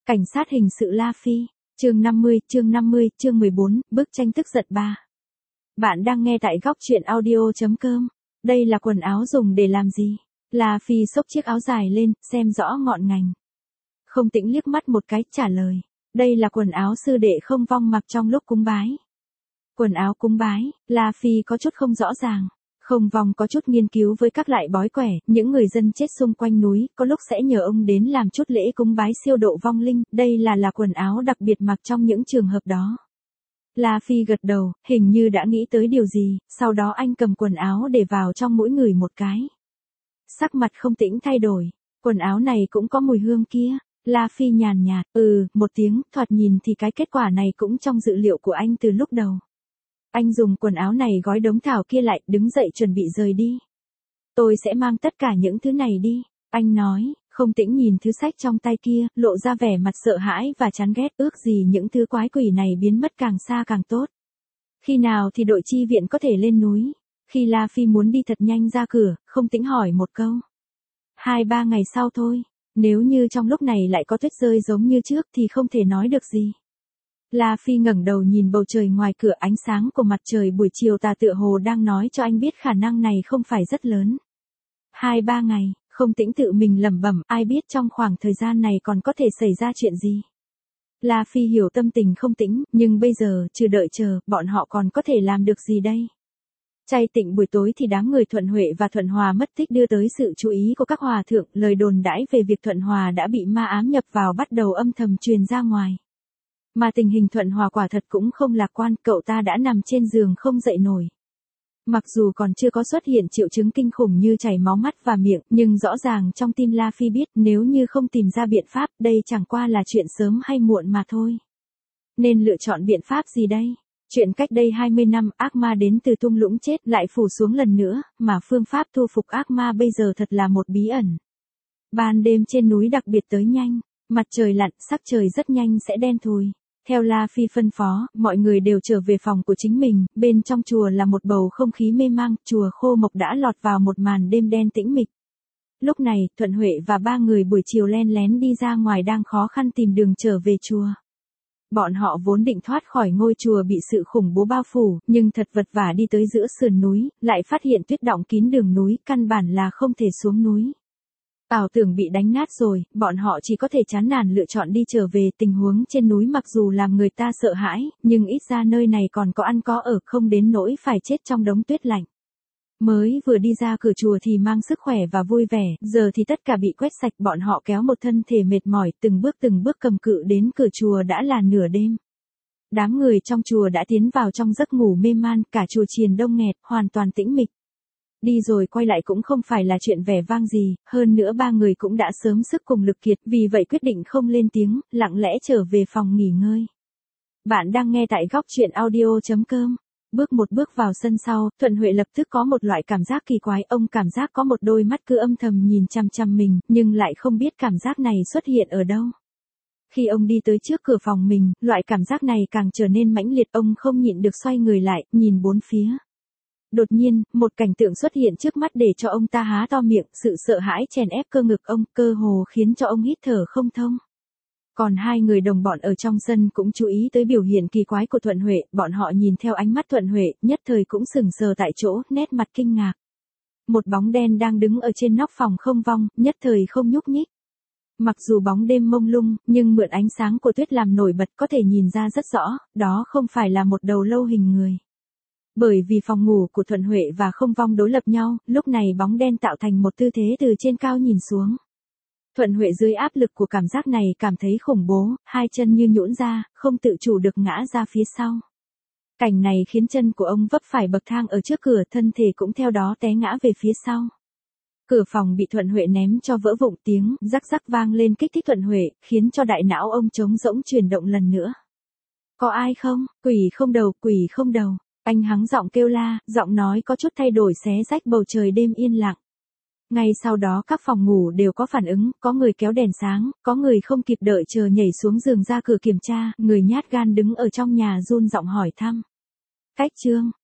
Cảnh sát hình sự La Phi, chương 50, chương 14, bức tranh tức giận 3. Bạn đang nghe tại góc truyện audio.com. Đây là quần áo dùng để làm gì? La Phi xốc chiếc áo dài lên, xem rõ ngọn ngành. Không Tĩnh liếc mắt một cái, trả lời. Đây là quần áo sư đệ Không Vong mặc trong lúc cúng bái. Quần áo cúng bái, La Phi có chút không rõ ràng. Không Vong có chút nghiên cứu với các loại bói quẻ, những người dân chết xung quanh núi, có lúc sẽ nhờ ông đến làm chút lễ cúng bái siêu độ vong linh, đây là quần áo đặc biệt mặc trong những trường hợp đó. La Phi gật đầu, hình như đã nghĩ tới điều gì, sau đó anh cầm quần áo để vào trong mũi người một cái. Sắc mặt Không Tĩnh thay đổi, quần áo này cũng có mùi hương kia. La Phi nhàn nhạt, một tiếng, thoạt nhìn thì cái kết quả này cũng trong dự liệu của anh từ lúc đầu. Anh dùng quần áo này gói đống thảo kia lại, đứng dậy chuẩn bị rời đi. Tôi sẽ mang tất cả những thứ này đi, anh nói. Không Tĩnh nhìn thứ sách trong tay kia, lộ ra vẻ mặt sợ hãi và chán ghét, ước gì những thứ quái quỷ này biến mất càng xa càng tốt. Khi nào thì đội chi viện có thể lên núi? Khi La Phi muốn đi thật nhanh ra cửa, Không Tĩnh hỏi một câu. 2-3 ngày sau thôi, nếu như trong lúc này lại có tuyết rơi giống như trước thì không thể nói được gì. La Phi ngẩng đầu nhìn bầu trời ngoài cửa, ánh sáng của mặt trời buổi chiều tà tựa hồ đang nói cho anh biết khả năng này không phải rất lớn. 2-3 ngày, Không Tĩnh tự mình lẩm bẩm, ai biết trong khoảng thời gian này còn có thể xảy ra chuyện gì. La Phi hiểu tâm tình Không Tĩnh, nhưng bây giờ, trừ đợi chờ, bọn họ còn có thể làm được gì đây? Chay tịnh buổi tối thì đám người Thuận Huệ và Thuận Hòa mất tích đưa tới sự chú ý của các hòa thượng, lời đồn đãi về việc Thuận Hòa đã bị ma ám nhập vào bắt đầu âm thầm truyền ra ngoài. Mà tình hình Thuận Hòa quả thật cũng không lạc quan, cậu ta đã nằm trên giường không dậy nổi. Mặc dù còn chưa có xuất hiện triệu chứng kinh khủng như chảy máu mắt và miệng, nhưng rõ ràng trong tim La Phi biết nếu như không tìm ra biện pháp, đây chẳng qua là chuyện sớm hay muộn mà thôi. Nên lựa chọn biện pháp gì đây? Chuyện cách đây 20 năm, ác ma đến từ thung lũng chết lại phủ xuống lần nữa, mà phương pháp thu phục ác ma bây giờ thật là một bí ẩn. Ban đêm trên núi đặc biệt tới nhanh, mặt trời lặn, sắc trời rất nhanh sẽ đen thui. Theo La Phi phân phó, mọi người đều trở về phòng của chính mình, bên trong chùa là một bầu không khí mê mang, chùa Khô Mộc đã lọt vào một màn đêm đen tĩnh mịch. Lúc này, Thuận Huệ và 3 người buổi chiều len lén đi ra ngoài đang khó khăn tìm đường trở về chùa. Bọn họ vốn định thoát khỏi ngôi chùa bị sự khủng bố bao phủ, nhưng thật vật vả đi tới giữa sườn núi, lại phát hiện tuyết đọng kín đường núi, căn bản là không thể xuống núi. Ảo tưởng bị đánh nát rồi, bọn họ chỉ có thể chán nản lựa chọn đi trở về. Tình huống trên núi mặc dù làm người ta sợ hãi, nhưng ít ra nơi này còn có ăn có ở, không đến nỗi phải chết trong đống tuyết lạnh. Mới vừa đi ra cửa chùa thì mang sức khỏe và vui vẻ, giờ thì tất cả bị quét sạch, bọn họ kéo một thân thể mệt mỏi, từng bước cầm cự đến cửa chùa đã là nửa đêm. Đám người trong chùa đã tiến vào trong giấc ngủ mê man, cả chùa chiền đông nghẹt, hoàn toàn tĩnh mịch. Đi rồi quay lại cũng không phải là chuyện vẻ vang gì, hơn nữa 3 người cũng đã sớm sức cùng lực kiệt, vì vậy quyết định không lên tiếng, lặng lẽ trở về phòng nghỉ ngơi. Bạn đang nghe tại góc truyện audio.com. Một bước vào sân sau, Thuận Huệ lập tức có một loại cảm giác kỳ quái, ông cảm giác có một đôi mắt cứ âm thầm nhìn chằm chằm mình, nhưng lại không biết cảm giác này xuất hiện ở đâu. Khi ông đi tới trước cửa phòng mình, loại cảm giác này càng trở nên mãnh liệt, ông không nhịn được xoay người lại, nhìn bốn phía. Đột nhiên, một cảnh tượng xuất hiện trước mắt để cho ông ta há to miệng, sự sợ hãi chèn ép cơ ngực ông, cơ hồ khiến cho ông hít thở không thông. Còn 2 người đồng bọn ở trong sân cũng chú ý tới biểu hiện kỳ quái của Thuận Huệ, bọn họ nhìn theo ánh mắt Thuận Huệ, nhất thời cũng sững sờ tại chỗ, nét mặt kinh ngạc. Một bóng đen đang đứng ở trên nóc phòng Không Vong, nhất thời không nhúc nhích. Mặc dù bóng đêm mông lung, nhưng mượn ánh sáng của tuyết làm nổi bật có thể nhìn ra rất rõ, đó không phải là một đầu lâu hình người. Bởi vì phòng ngủ của Thuận Huệ và Không Vong đối lập nhau, lúc này bóng đen tạo thành một tư thế từ trên cao nhìn xuống. Thuận Huệ dưới áp lực của cảm giác này cảm thấy khủng bố, 2 chân như nhũn ra, không tự chủ được ngã ra phía sau. Cảnh này khiến chân của ông vấp phải bậc thang ở trước cửa, thân thể cũng theo đó té ngã về phía sau. Cửa phòng bị Thuận Huệ ném cho vỡ vụn, tiếng rắc rắc vang lên kích thích Thuận Huệ, khiến cho đại não ông trống rỗng chuyển động lần nữa. Có ai không? Quỷ không đầu. Anh hắng giọng kêu la, giọng nói có chút thay đổi xé rách bầu trời đêm yên lặng. Ngay sau đó các phòng ngủ đều có phản ứng, có người kéo đèn sáng, có người không kịp đợi chờ nhảy xuống giường ra cửa kiểm tra, người nhát gan đứng ở trong nhà run giọng hỏi thăm. Cách Trương,